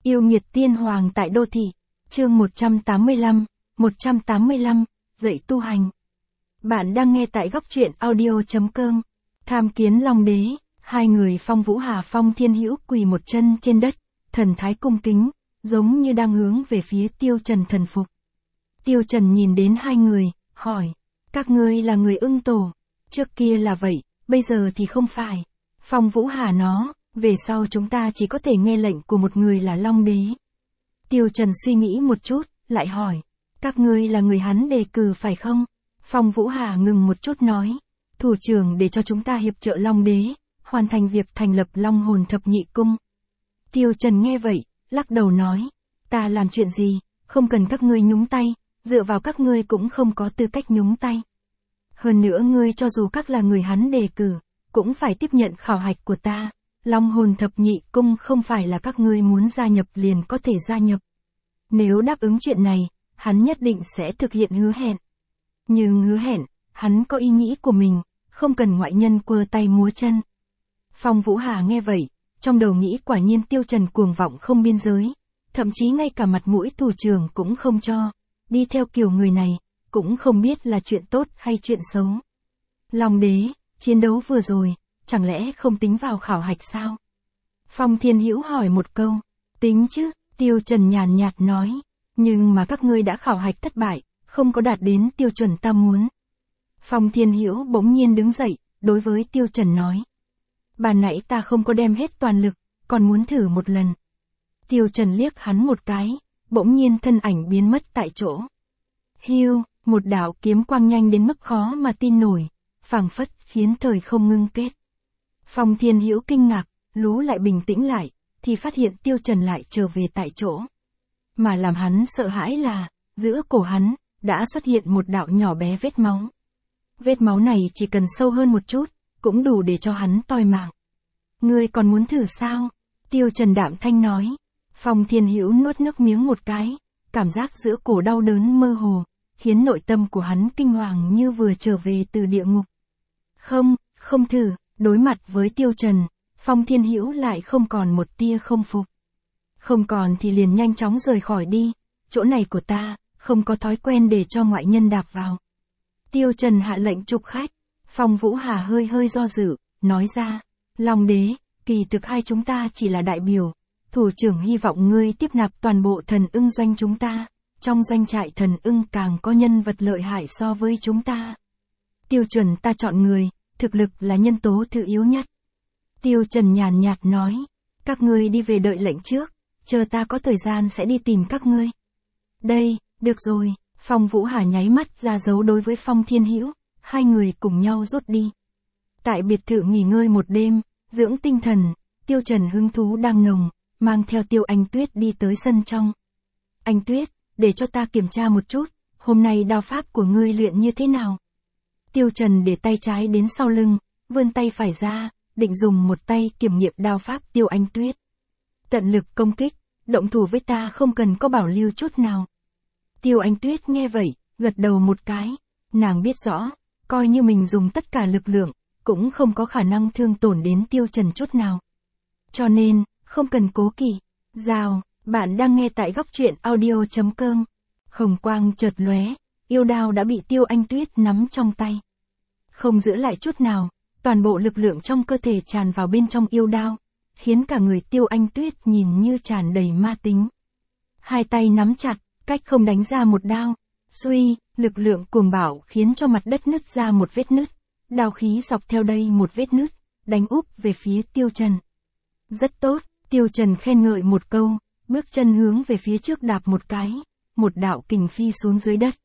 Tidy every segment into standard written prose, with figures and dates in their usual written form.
Yêu nghiệt tiên hoàng tại đô thị. Chương 185, dạy tu hành. Bạn đang nghe tại góc truyện audio.com. Tham kiến Long Đế, hai người Phong Vũ Hà Phong Thiên Hữu quỳ một chân trên đất, thần thái cung kính, giống như đang hướng về phía Tiêu Trần thần phục. Tiêu Trần nhìn đến hai người, hỏi, các ngươi là người Ưng Tổ, trước kia là vậy, bây giờ thì không phải. Phong Vũ Hà nói, về sau chúng ta chỉ có thể nghe lệnh của một người là Long Đế. Tiêu Trần suy nghĩ một chút, lại hỏi, các ngươi là người hắn đề cử phải không? Phong Vũ Hà ngừng một chút nói, thủ trưởng để cho chúng ta hiệp trợ Long Đế, hoàn thành việc thành lập Long Hồn Thập Nhị Cung. Tiêu Trần nghe vậy, lắc đầu nói, ta làm chuyện gì, không cần các ngươi nhúng tay, dựa vào các ngươi cũng không có tư cách nhúng tay. Hơn nữa ngươi cho dù các là người hắn đề cử, cũng phải tiếp nhận khảo hạch của ta. Long Hồn Thập Nhị Cung không phải là các ngươi muốn gia nhập liền có thể gia nhập. Nếu đáp ứng chuyện này, hắn nhất định sẽ thực hiện hứa hẹn. Nhưng hứa hẹn, hắn có ý nghĩ của mình, không cần ngoại nhân quơ tay múa chân. Phong Vũ Hà nghe vậy, trong đầu nghĩ quả nhiên Tiêu Trần cuồng vọng không biên giới, thậm chí ngay cả mặt mũi thủ trưởng cũng không cho, đi theo kiểu người này, cũng không biết là chuyện tốt hay chuyện xấu. Long Đế, chiến đấu vừa rồi, chẳng lẽ không tính vào khảo hạch sao? Phong Thiên Hữu hỏi một câu, tính chứ, Tiêu Trần nhàn nhạt nói, nhưng mà các ngươi đã khảo hạch thất bại, không có đạt đến tiêu chuẩn ta muốn. Phong Thiên Hữu bỗng nhiên đứng dậy, đối với Tiêu Trần nói, ban nãy ta không có đem hết toàn lực, còn muốn thử một lần. Tiêu Trần liếc hắn một cái, bỗng nhiên thân ảnh biến mất tại chỗ. Hiu, một đạo kiếm quang nhanh đến mức khó mà tin nổi, phảng phất khiến thời không ngưng kết. Phong Thiên Hữu kinh ngạc, lú lại bình tĩnh lại, thì phát hiện Tiêu Trần lại trở về tại chỗ. Mà làm hắn sợ hãi là, giữa cổ hắn, đã xuất hiện một đạo nhỏ bé vết máu. Vết máu này chỉ cần sâu hơn một chút, cũng đủ để cho hắn toi mạng. Ngươi còn muốn thử sao? Tiêu Trần đạm thanh nói. Phong Thiên Hữu nuốt nước miếng một cái, cảm giác giữa cổ đau đớn mơ hồ, khiến nội tâm của hắn kinh hoàng như vừa trở về từ địa ngục. Không thử. Đối mặt với Tiêu Trần, Phong Thiên Hữu lại không còn một tia không phục. Không còn thì liền nhanh chóng rời khỏi đi, chỗ này của ta, không có thói quen để cho ngoại nhân đạp vào. Tiêu Trần hạ lệnh trục khách, Phong Vũ Hà hơi do dự, nói ra, Long Đế, kỳ thực hai chúng ta chỉ là đại biểu, thủ trưởng hy vọng ngươi tiếp nạp toàn bộ thần ưng doanh chúng ta, trong doanh trại thần ưng càng có nhân vật lợi hại so với chúng ta. Tiêu chuẩn ta chọn người, thực lực là nhân tố thứ yếu nhất. Tiêu Trần nhàn nhạt nói, các ngươi đi về đợi lệnh trước, chờ ta có thời gian sẽ đi tìm các ngươi. Đây, được rồi, Phong Vũ Hà nháy mắt ra dấu đối với Phong Thiên Hữu, hai người cùng nhau rút đi. Tại biệt thự nghỉ ngơi một đêm, dưỡng tinh thần, Tiêu Trần hứng thú đang nồng, mang theo Tiêu Anh Tuyết đi tới sân trong. Anh Tuyết, để cho ta kiểm tra một chút, hôm nay đao pháp của ngươi luyện như thế nào? Tiêu Trần để tay trái đến sau lưng, vươn tay phải ra, định dùng một tay kiểm nghiệm đao pháp Tiêu Anh Tuyết. Tận lực công kích, động thủ với ta không cần có bảo lưu chút nào. Tiêu Anh Tuyết nghe vậy, gật đầu một cái, nàng biết rõ, coi như mình dùng tất cả lực lượng, cũng không có khả năng thương tổn đến Tiêu Trần chút nào. Cho nên, không cần cố kỵ. Rào, bạn đang nghe tại góc truyện audio.com. Hồng quang chợt lóe, yêu đao đã bị Tiêu Anh Tuyết nắm trong tay. Không giữ lại chút nào, toàn bộ lực lượng trong cơ thể tràn vào bên trong yêu đao, khiến cả người Tiêu Anh Tuyết nhìn như tràn đầy ma tính. Hai tay nắm chặt, cách không đánh ra một đao, suy, lực lượng cuồng bạo khiến cho mặt đất nứt ra một vết nứt, đao khí dọc theo đây một vết nứt, đánh úp về phía Tiêu Trần. Rất tốt, Tiêu Trần khen ngợi một câu, bước chân hướng về phía trước đạp một cái, một đạo kình phi xuống dưới đất.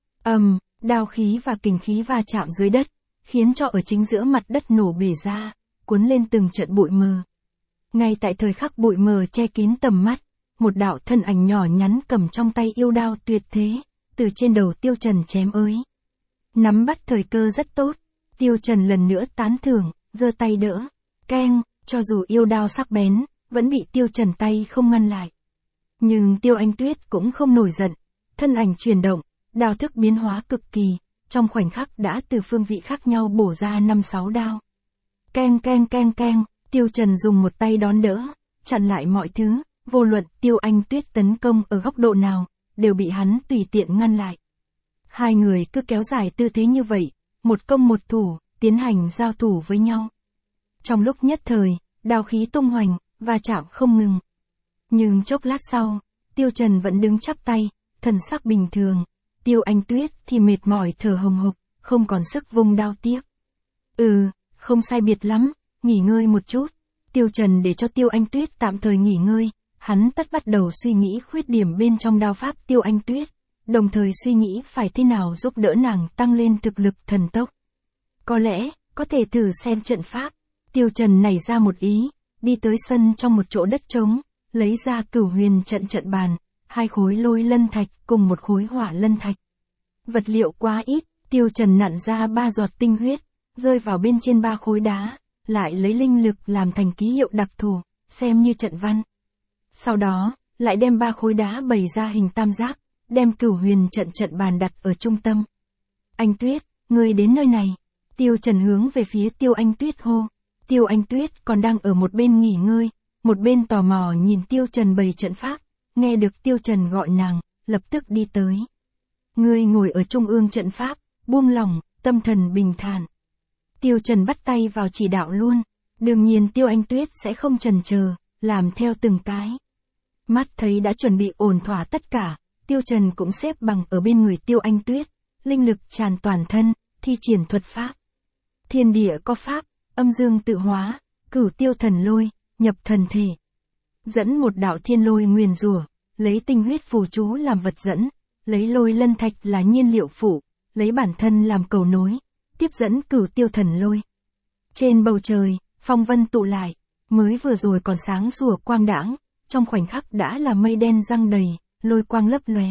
Đao khí và kình khí va chạm dưới đất, khiến cho ở chính giữa mặt đất nổ bể ra, cuốn lên từng trận bụi mờ. Ngay tại thời khắc bụi mờ che kín tầm mắt, một đạo thân ảnh nhỏ nhắn cầm trong tay yêu đao tuyệt thế, từ trên đầu Tiêu Trần chém ới. Nắm bắt thời cơ rất tốt, Tiêu Trần lần nữa tán thưởng, giơ tay đỡ, keng, cho dù yêu đao sắc bén, vẫn bị Tiêu Trần tay không ngăn lại. Nhưng Tiêu Anh Tuyết cũng không nổi giận, thân ảnh chuyển động, đao thức biến hóa cực kỳ, trong khoảnh khắc đã từ phương vị khác nhau bổ ra 5-6 đao. Keng, Tiêu Trần dùng một tay đón đỡ, chặn lại mọi thứ, vô luận Tiêu Anh Tuyết tấn công ở góc độ nào, đều bị hắn tùy tiện ngăn lại. Hai người cứ kéo dài tư thế như vậy, một công một thủ, tiến hành giao thủ với nhau. Trong lúc nhất thời, đao khí tung hoành, va chạm không ngừng. Nhưng chốc lát sau, Tiêu Trần vẫn đứng chắp tay, thần sắc bình thường. Tiêu Anh Tuyết thì mệt mỏi thở hồng hộc, không còn sức vung đao tiếp. Không sai biệt lắm, nghỉ ngơi một chút. Tiêu Trần để cho Tiêu Anh Tuyết tạm thời nghỉ ngơi, hắn tất bắt đầu suy nghĩ khuyết điểm bên trong đao pháp Tiêu Anh Tuyết, đồng thời suy nghĩ phải thế nào giúp đỡ nàng tăng lên thực lực thần tốc. Có lẽ, có thể thử xem trận pháp. Tiêu Trần nảy ra một ý, đi tới sân trong một chỗ đất trống, lấy ra Cửu Huyền trận bàn, 2 khối lôi lân thạch cùng 1 khối hỏa lân thạch. Vật liệu quá ít, Tiêu Trần nặn ra 3 giọt tinh huyết, rơi vào bên trên 3 khối đá, lại lấy linh lực làm thành ký hiệu đặc thù, xem như trận văn. Sau đó, lại đem 3 khối đá bày ra hình tam giác, đem Cửu Huyền trận bàn đặt ở trung tâm. Anh Tuyết, ngươi đến nơi này. Tiêu Trần hướng về phía Tiêu Anh Tuyết hô. Tiêu Anh Tuyết còn đang ở một bên nghỉ ngơi, một bên tò mò nhìn Tiêu Trần bày trận pháp, nghe được Tiêu Trần gọi nàng, lập tức đi tới. Ngươi ngồi ở trung ương trận pháp, buông lỏng, tâm thần bình thản. Tiêu Trần bắt tay vào chỉ đạo luôn, đương nhiên Tiêu Anh Tuyết sẽ không chần chờ, làm theo từng cái. Mắt thấy đã chuẩn bị ổn thỏa tất cả, Tiêu Trần cũng xếp bằng ở bên người Tiêu Anh Tuyết, linh lực tràn toàn thân, thi triển thuật pháp. Thiên địa có pháp, âm dương tự hóa, cửu tiêu thần lôi, nhập thần thể. Dẫn một đạo thiên lôi nguyền rủa, lấy tinh huyết phù chú làm vật dẫn, lấy lôi lân thạch là nhiên liệu phụ, lấy bản thân làm cầu nối, tiếp dẫn cửu tiêu thần lôi. Trên bầu trời, phong vân tụ lại, mới vừa rồi còn sáng sủa quang đãng, trong khoảnh khắc đã là mây đen giăng đầy, lôi quang lấp lóe.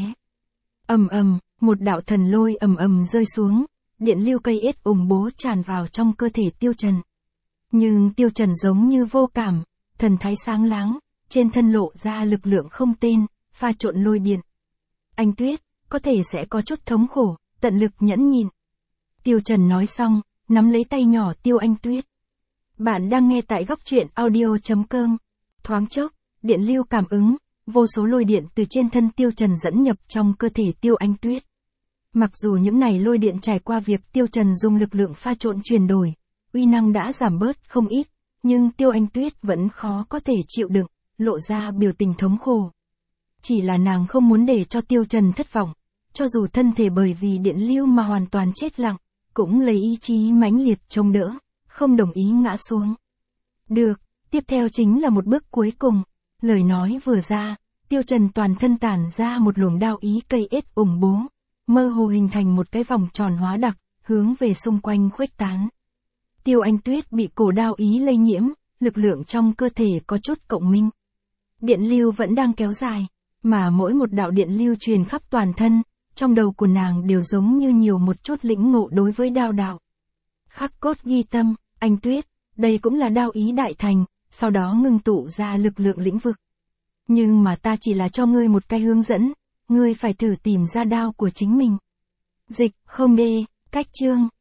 Ầm ầm, một đạo thần lôi ầm ầm rơi xuống, điện lưu cây ết ủng bố tràn vào trong cơ thể Tiêu Trần. Nhưng Tiêu Trần giống như vô cảm, thần thái sáng láng, trên thân lộ ra lực lượng không tên, pha trộn lôi điện. Anh Tuyết, có thể sẽ có chút thống khổ, tận lực nhẫn nhịn. Tiêu Trần nói xong, nắm lấy tay nhỏ Tiêu Anh Tuyết. Bạn đang nghe tại góc truyện audio.com. Thoáng chốc, điện lưu cảm ứng, vô số lôi điện từ trên thân Tiêu Trần dẫn nhập trong cơ thể Tiêu Anh Tuyết. Mặc dù những này lôi điện trải qua việc Tiêu Trần dùng lực lượng pha trộn chuyển đổi, uy năng đã giảm bớt không ít, nhưng Tiêu Anh Tuyết vẫn khó có thể chịu đựng, lộ ra biểu tình thống khổ. Chỉ là nàng không muốn để cho Tiêu Trần thất vọng, cho dù thân thể bởi vì điện lưu mà hoàn toàn chết lặng, cũng lấy ý chí mãnh liệt chống đỡ, không đồng ý ngã xuống. Được, tiếp theo chính là một bước cuối cùng. Lời nói vừa ra, Tiêu Trần toàn thân tản ra một luồng đao ý cây ết ủng bố, mơ hồ hình thành một cái vòng tròn hóa đặc, hướng về xung quanh khuếch tán. Tiêu Anh Tuyết bị cổ đao ý lây nhiễm, lực lượng trong cơ thể có chút cộng minh. Điện lưu vẫn đang kéo dài, mà mỗi một đạo điện lưu truyền khắp toàn thân, trong đầu của nàng đều giống như nhiều một chút lĩnh ngộ đối với đao đạo. Khắc cốt ghi tâm, Anh Tuyết, đây cũng là đao ý đại thành, sau đó ngưng tụ ra lực lượng lĩnh vực. Nhưng mà ta chỉ là cho ngươi một cái hướng dẫn, ngươi phải thử tìm ra đao của chính mình. Dịch, không đê, cách chương.